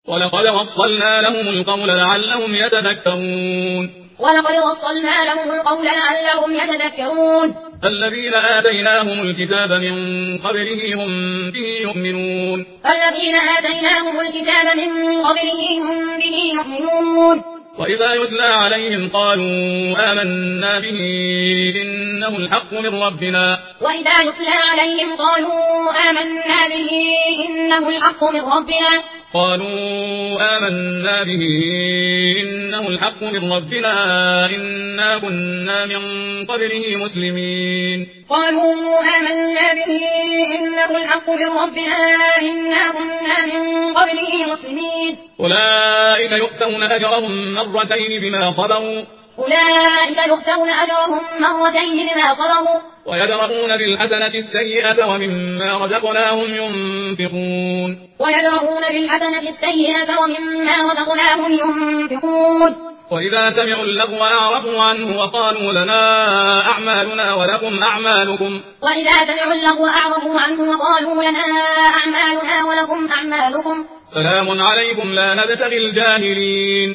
ولقد وصلنا لهم القول لعلهم يتذكرون الذين آتيناهم الكتاب من قبله هم به يؤمنون وإذا يتلى عليهم قالوا آمنا به إنه الحق من ربنا إنا كنا من قبله مسلمين أولئك يؤتون أجرهم مرتين بما صبروا ويدرؤون بالحسنة السيئة ومما رزقناهم ينفقون وإذا سمعوا اللغو أعرضوا عنه وقالوا لنا أعمالنا ولكم أعمالكم سلام عليكم لا نبتغي الجاهلين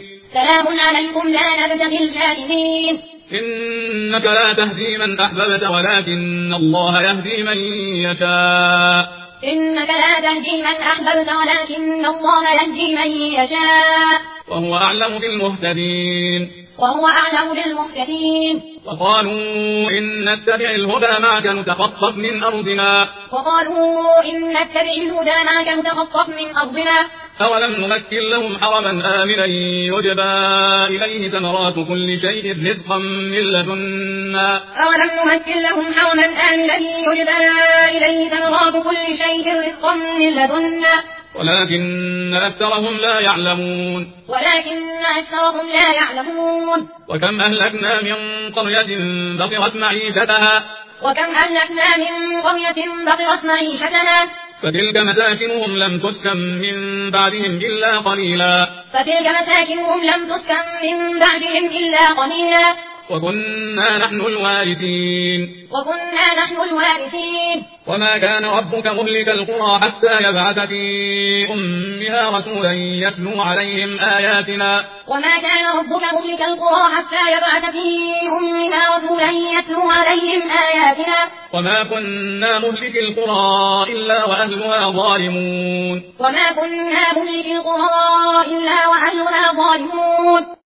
إنك لا تهدي من أحببت ولكن الله يهدي من يشاء وهو أعلم بالمهتدين وقالوا إن نتبع الهدى معك نتخطف من أرضنا أولم نمكن لهم حرما آمنا يجبى إليه ثمرات كل شيء رزقا من لدنا ولكن أكثرهم لا يعلمون وكم أهلكنا من قرية بطرت معيشتها فتلك مساكنهم لم تسكن من بعدهم إلا قليلا وكنا نحن الوارثين وما كان ربك مهلك القرى حتى يبعث في أمها رسولا يتلو عليهم آياتنا وما كنا مهلك القرى إلا وأهلها ظالمون